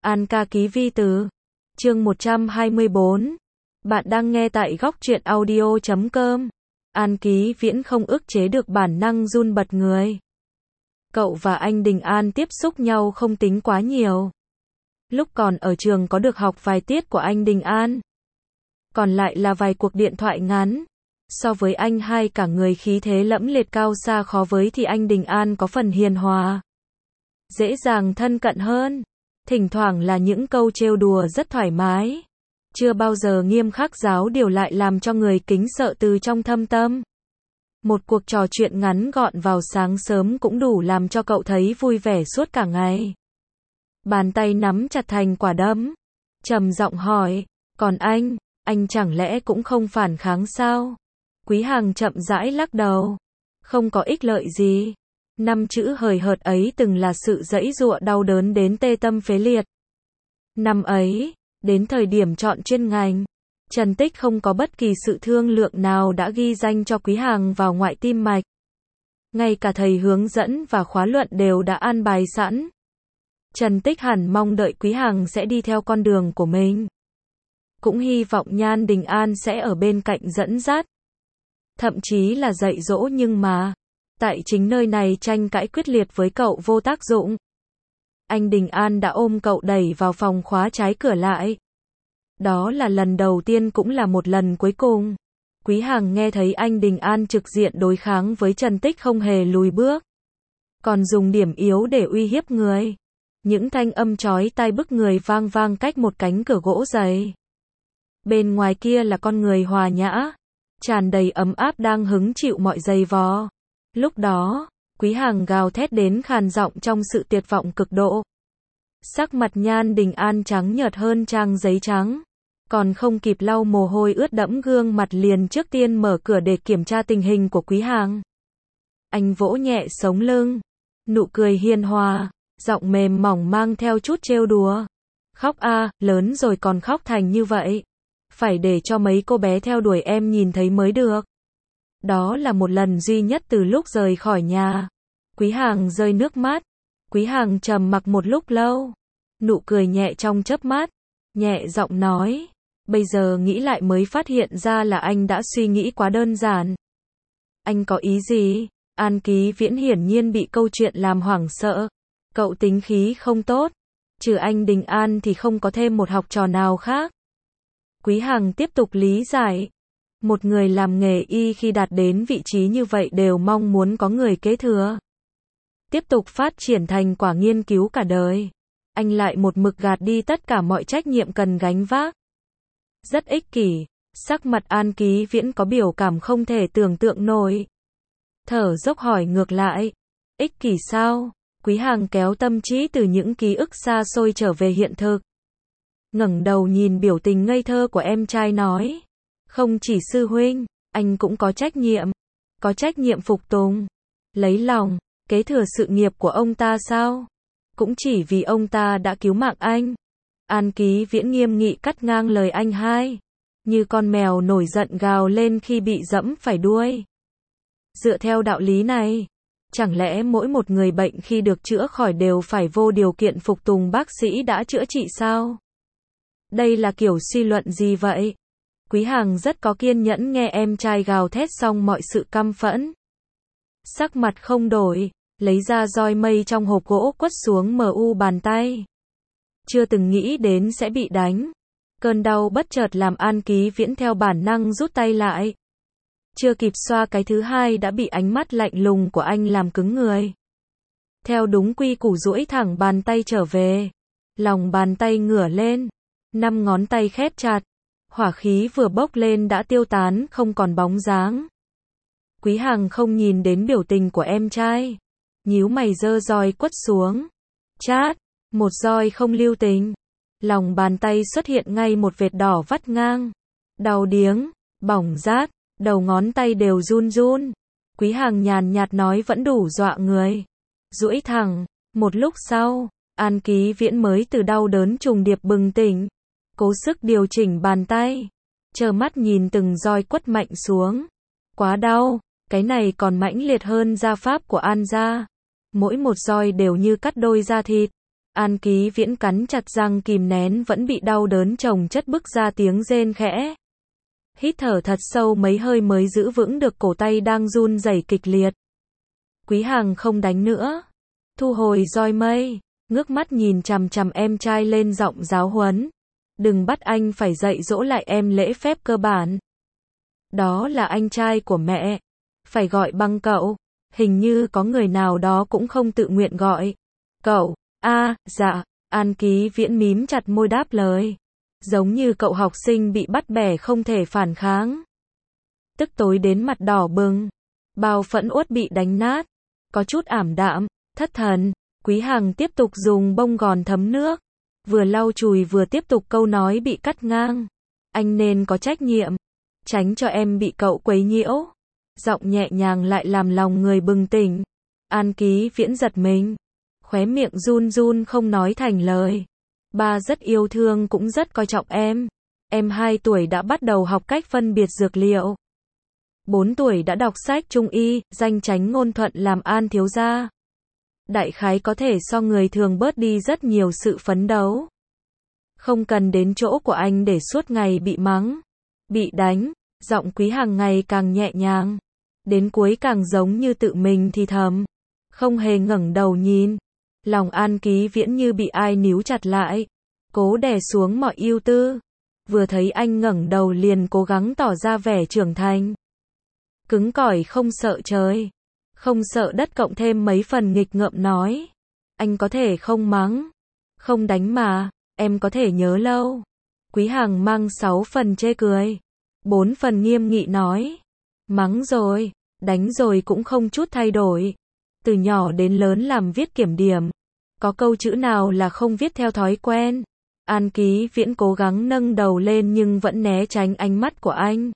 An ca ký vi từ. Chương 124. Bạn đang nghe tại góc truyện audio.com. An Ký Viễn không ức chế được bản năng run bật người. Cậu và anh Đình An tiếp xúc nhau không tính quá nhiều. Lúc còn ở trường có được học vài tiết của anh Đình An. Còn lại là vài cuộc điện thoại ngắn. So với anh hai cả người khí thế lẫm liệt cao xa khó với thì anh Đình An có phần hiền hòa, dễ dàng thân cận hơn. Thỉnh thoảng là những câu trêu đùa rất thoải mái. Chưa bao giờ nghiêm khắc giáo điều lại làm cho người kính sợ từ trong thâm tâm. Một cuộc trò chuyện ngắn gọn vào sáng sớm cũng đủ làm cho cậu thấy vui vẻ suốt cả ngày. Bàn tay nắm chặt thành quả đấm. Trầm giọng hỏi, còn anh chẳng lẽ cũng không phản kháng sao? Quý Hằng chậm rãi lắc đầu. Không có ích lợi gì. 5 chữ hời hợt ấy từng là sự giãy giụa đau đớn đến tê tâm phế liệt. Năm ấy, đến thời điểm chọn chuyên ngành, Trần Tích không có bất kỳ sự thương lượng nào đã ghi danh cho Quý Hằng vào ngoại tim mạch. Ngay cả thầy hướng dẫn và khóa luận đều đã an bài sẵn. Trần Tích hẳn mong đợi Quý Hằng sẽ đi theo con đường của mình. Cũng hy vọng Nhan Đình An sẽ ở bên cạnh dẫn dắt. Thậm chí là dạy dỗ, nhưng mà tại chính nơi này tranh cãi quyết liệt với cậu vô tác dụng. Anh Đình An đã ôm cậu đẩy vào phòng khóa trái cửa lại. Đó là lần đầu tiên cũng là một lần cuối cùng. Quý Hằng nghe thấy anh Đình An trực diện đối kháng với Trần Tích không hề lùi bước. Còn dùng điểm yếu để uy hiếp người. Những thanh âm chói tai bức người vang vang cách một cánh cửa gỗ dày. Bên ngoài kia là con người hòa nhã, tràn đầy ấm áp đang hứng chịu mọi giày vò. Lúc đó, Quý Hằng gào thét đến khàn giọng trong sự tuyệt vọng cực độ. Sắc mặt Nhan Đình An trắng nhợt hơn trang giấy trắng. Còn không kịp lau mồ hôi ướt đẫm gương mặt liền trước tiên mở cửa để kiểm tra tình hình của Quý Hằng. Anh vỗ nhẹ sống lưng, nụ cười hiền hòa, giọng mềm mỏng mang theo chút trêu đùa. Khóc a, lớn rồi còn khóc thành như vậy. Phải để cho mấy cô bé theo đuổi em nhìn thấy mới được. Đó là một lần duy nhất từ lúc rời khỏi nhà. Quý Hằng rơi nước mắt. Quý Hằng trầm mặc một lúc lâu. Nụ cười nhẹ trong chớp mắt. Nhẹ giọng nói. Bây giờ nghĩ lại mới phát hiện ra là anh đã suy nghĩ quá đơn giản. Anh có ý gì? An Ký Viễn hiển nhiên bị câu chuyện làm hoảng sợ. Cậu tính khí không tốt. Trừ anh Đình An thì không có thêm một học trò nào khác. Quý Hằng tiếp tục lý giải. Một người làm nghề y khi đạt đến vị trí như vậy đều mong muốn có người kế thừa. Tiếp tục phát triển thành quả nghiên cứu cả đời. Anh lại một mực gạt đi tất cả mọi trách nhiệm cần gánh vác. Rất ích kỷ. Sắc mặt An Ký Viễn có biểu cảm không thể tưởng tượng nổi. Thở dốc hỏi ngược lại. Ích kỷ sao? Quý Hằng kéo tâm trí từ những ký ức xa xôi trở về hiện thực. Ngẩng đầu nhìn biểu tình ngây thơ của em trai nói. Không chỉ sư huynh, anh cũng có trách nhiệm. Có trách nhiệm phục tùng, lấy lòng, kế thừa sự nghiệp của ông ta sao? Cũng chỉ vì ông ta đã cứu mạng anh. An Ký Viễn nghiêm nghị cắt ngang lời anh hai. Như con mèo nổi giận gào lên khi bị giẫm phải đuôi. Dựa theo đạo lý này, chẳng lẽ mỗi một người bệnh khi được chữa khỏi đều phải vô điều kiện phục tùng bác sĩ đã chữa trị sao? Đây là kiểu suy luận gì vậy? Quý Hằng rất có kiên nhẫn nghe em trai gào thét xong mọi sự căm phẫn. Sắc mặt không đổi, lấy ra roi mây trong hộp gỗ quất xuống bàn tay. Chưa từng nghĩ đến sẽ bị đánh. Cơn đau bất chợt làm An Ký Viễn theo bản năng rút tay lại. Chưa kịp xoa cái thứ hai đã bị ánh mắt lạnh lùng của anh làm cứng người. Theo đúng quy củ duỗi thẳng bàn tay trở về. Lòng bàn tay ngửa lên. 5 ngón tay khép chặt. Hỏa khí vừa bốc lên đã tiêu tán không còn bóng dáng. Quý Hằng không nhìn đến biểu tình của em trai. Nhíu mày giơ roi quất xuống. Chát, một roi không lưu tình. Lòng bàn tay xuất hiện ngay một vệt đỏ vắt ngang. Đau điếng, bỏng rát, đầu ngón tay đều run run. Quý Hằng nhàn nhạt nói vẫn đủ dọa người. Duỗi thẳng, một lúc sau, An Ký Viễn mới từ đau đớn trùng điệp bừng tỉnh. Cố sức điều chỉnh bàn tay, trơ mắt nhìn từng roi quất mạnh xuống. Quá đau, cái này còn mãnh liệt hơn gia pháp của An gia. Mỗi một roi đều như cắt đôi da thịt. An Ký Viễn cắn chặt răng kìm nén vẫn bị đau đớn chồng chất bức ra tiếng rên khẽ. Hít thở thật sâu mấy hơi mới giữ vững được cổ tay đang run rẩy kịch liệt. Quý Hằng không đánh nữa. Thu hồi roi mây, ngước mắt nhìn chằm chằm em trai lên giọng giáo huấn. Đừng bắt anh phải dạy dỗ lại em lễ phép cơ bản. Đó là anh trai của mẹ. Phải gọi bằng cậu. Hình như có người nào đó cũng không tự nguyện gọi. Cậu, dạ, An Ký Viễn mím chặt môi đáp lời. Giống như cậu học sinh bị bắt bẻ không thể phản kháng. Tức tối đến mặt đỏ bừng. Bao phẫn uất bị đánh nát. Có chút ảm đạm, thất thần. Quý Hằng tiếp tục dùng bông gòn thấm nước. Vừa lau chùi vừa tiếp tục câu nói bị cắt ngang. Anh nên có trách nhiệm. Tránh cho em bị cậu quấy nhiễu. Giọng nhẹ nhàng lại làm lòng người bừng tỉnh. An Ký Viễn giật mình. Khóe miệng run run không nói thành lời. Ba rất yêu thương cũng rất coi trọng em. Em 2 tuổi đã bắt đầu học cách phân biệt dược liệu. 4 tuổi đã đọc sách trung y, danh chánh ngôn thuận làm An thiếu gia. Đại khái có thể so người thường bớt đi rất nhiều sự phấn đấu. Không cần đến chỗ của anh để suốt ngày bị mắng, bị đánh. Giọng Quý Hằng ngày càng nhẹ nhàng. Đến cuối càng giống như tự mình thì thầm. Không hề ngẩng đầu nhìn. Lòng An Ký Viễn như bị ai níu chặt lại. Cố đè xuống mọi ưu tư. Vừa thấy anh ngẩng đầu liền cố gắng tỏ ra vẻ trưởng thành. Cứng cỏi không sợ trời. Không sợ đất cộng thêm mấy phần nghịch ngợm nói. Anh có thể không mắng. Không đánh mà. Em có thể nhớ lâu. Quý Hằng mang 6 phần chê cười. 4 phần nghiêm nghị nói. Mắng rồi. Đánh rồi cũng không chút thay đổi. Từ nhỏ đến lớn làm viết kiểm điểm. Có câu chữ nào là không viết theo thói quen. An Ký Viễn cố gắng nâng đầu lên nhưng vẫn né tránh ánh mắt của anh.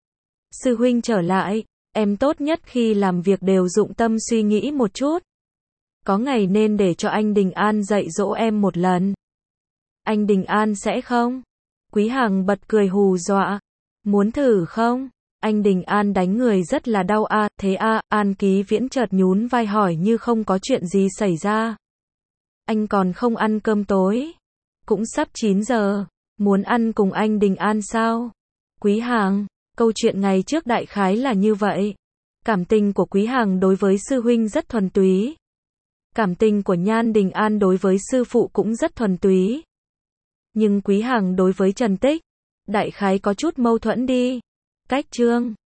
Sư huynh trở lại. Em tốt nhất khi làm việc đều dụng tâm suy nghĩ một chút. Có ngày nên để cho anh Đình An dạy dỗ em một lần. Anh Đình An sẽ không? Quý Hằng bật cười hù dọa. Muốn thử không? Anh Đình An đánh người rất là đau thế An Ký Viễn chợt nhún vai hỏi như không có chuyện gì xảy ra. Anh còn không ăn cơm tối. Cũng sắp 9 giờ. Muốn ăn cùng anh Đình An sao? Quý Hằng, câu chuyện ngày trước đại khái là như vậy. Cảm tình của Quý Hằng đối với sư huynh rất thuần túy. Cảm tình của Nhan Đình An đối với sư phụ cũng rất thuần túy. Nhưng Quý Hằng đối với Trần Tích, đại khái có chút mâu thuẫn đi. Cách chương